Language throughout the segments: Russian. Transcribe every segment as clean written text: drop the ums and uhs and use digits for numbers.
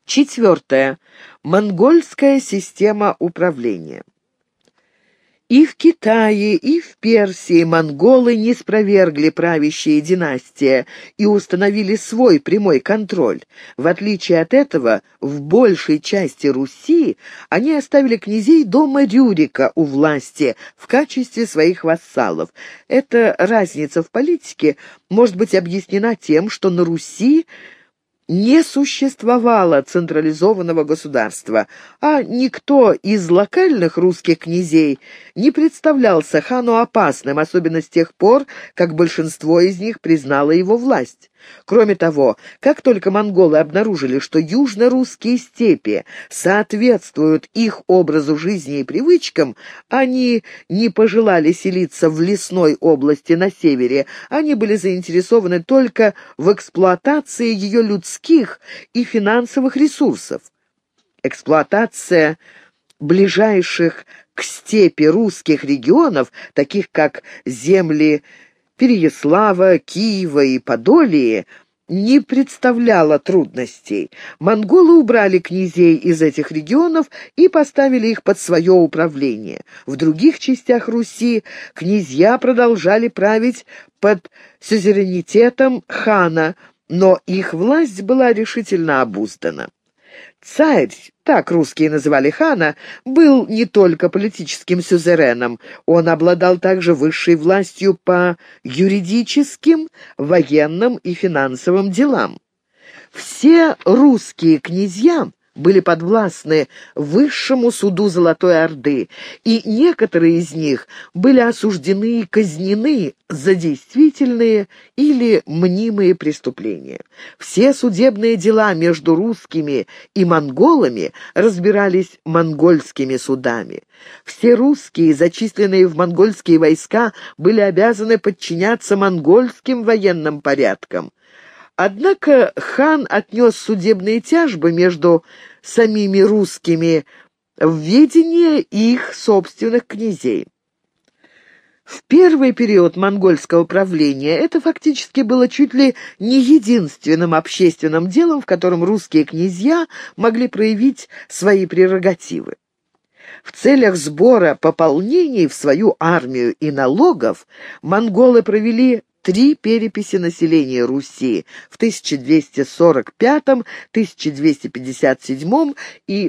Четвертое. Монгольская система управления. И в Китае, и в Персии монголы не спровергли правящие династии и установили свой прямой контроль. В отличие от этого, в большей части Руси они оставили князей дома Рюрика у власти в качестве своих вассалов. Эта разница в политике может быть объяснена тем, что на Руси не существовало централизованного государства, а никто из локальных русских князей не представлялся хану опасным, особенно с тех пор, как большинство из них признало его власть. Кроме того, как только монголы обнаружили, что южно-русские степи соответствуют их образу жизни и привычкам, они не пожелали селиться в лесной области на севере, они были заинтересованы только в эксплуатации ее людских и финансовых ресурсов. Эксплуатация ближайших к степи русских регионов, таких как земли Переяслава, Киева и Подолии, не представляла трудностей. Монголы убрали князей из этих регионов и поставили их под свое управление. В других частях Руси князья продолжали править под сюзеренитетом хана, но их власть была решительно обуздана. Царь, так русские называли хана, был не только политическим сюзереном, он обладал также высшей властью по юридическим, военным и финансовым делам. Все русские князья были подвластны высшему суду Золотой Орды, и некоторые из них были осуждены и казнены за действительные или мнимые преступления. Все судебные дела между русскими и монголами разбирались монгольскими судами. Все русские, зачисленные в монгольские войска, были обязаны подчиняться монгольским военным порядкам. Однако хан отнес судебные тяжбы между самими русскими в ведение их собственных князей. В первый период монгольского правления это фактически было чуть ли не единственным общественным делом, в котором русские князья могли проявить свои прерогативы. В целях сбора пополнений в свою армию и налогов монголы провели 3 переписи населения Руси в 1245, 1257 и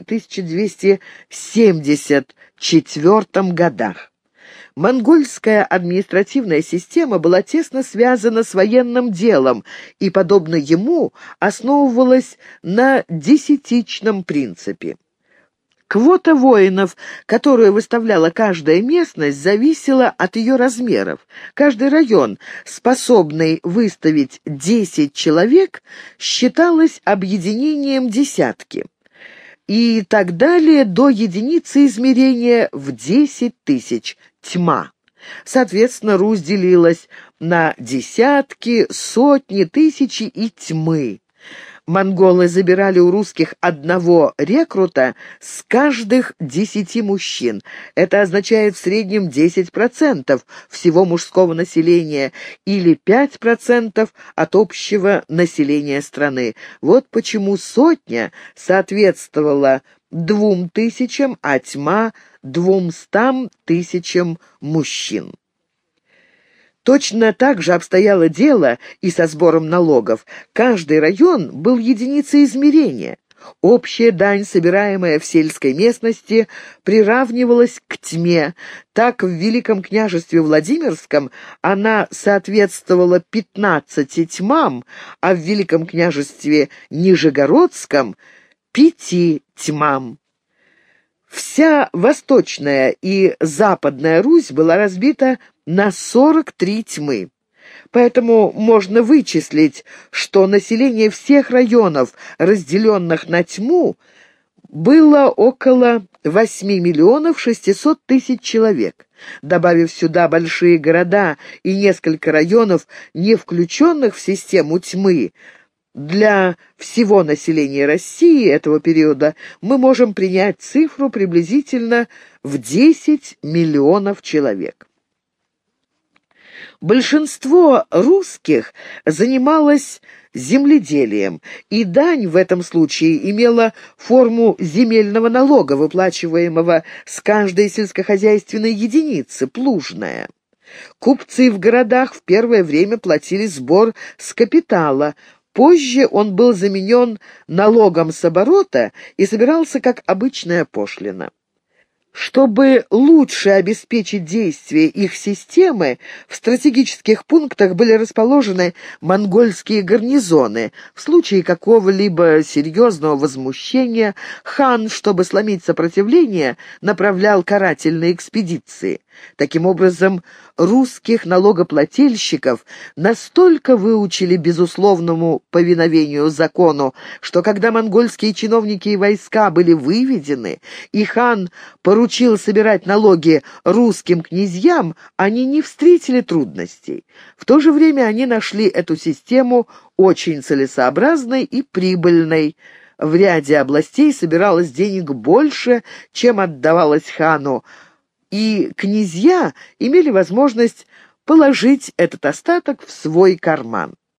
1274 годах. Монгольская административная система была тесно связана с военным делом и, подобно ему, основывалась на десятичном принципе. Квота воинов, которую выставляла каждая местность, зависела от ее размеров. Каждый район, способный выставить 10 человек, считалось объединением десятки. И так далее до единицы измерения в 10 тысяч – тьма. Соответственно, Русь делилась на десятки, сотни, тысячи и тьмы. Монголы забирали у русских одного рекрута с каждых 10 мужчин. Это означает в среднем 10% всего мужского населения или 5% от общего населения страны. Вот почему сотня соответствовала 2000, а тьма 200 тысячам мужчин. Точно так же обстояло дело и со сбором налогов. Каждый район был единицей измерения. Общая дань, собираемая в сельской местности, приравнивалась к тьме. Так в Великом княжестве Владимирском она соответствовала 15 тьмам, а в Великом княжестве Нижегородском — 5 тьмам. Вся Восточная и Западная Русь была разбита на 43 тьмы. Поэтому можно вычислить, что население всех районов, разделенных на тьму, было около 8 миллионов 600 тысяч человек. Добавив сюда большие города и несколько районов, не включенных в систему тьмы, для всего населения России этого периода мы можем принять цифру приблизительно в 10 миллионов человек. Большинство русских занималось земледелием, и дань в этом случае имела форму земельного налога, выплачиваемого с каждой сельскохозяйственной единицы, плужная. Купцы в городах в первое время платили сбор с капитала, позже он был заменен налогом с оборота и собирался как обычная пошлина. Чтобы лучше обеспечить действие их системы, в стратегических пунктах были расположены монгольские гарнизоны. В случае какого-либо серьезного возмущения хан, чтобы сломить сопротивление, направлял карательные экспедиции. Таким образом, русских налогоплательщиков настолько выучили безусловному повиновению закону, что когда монгольские чиновники и войска были выведены, и хан поручил собирать налоги русским князьям, они не встретили трудностей. В то же время они нашли эту систему очень целесообразной и прибыльной. В ряде областей собиралось денег больше, чем отдавалось хану, и князья имели возможность положить этот остаток в свой карман.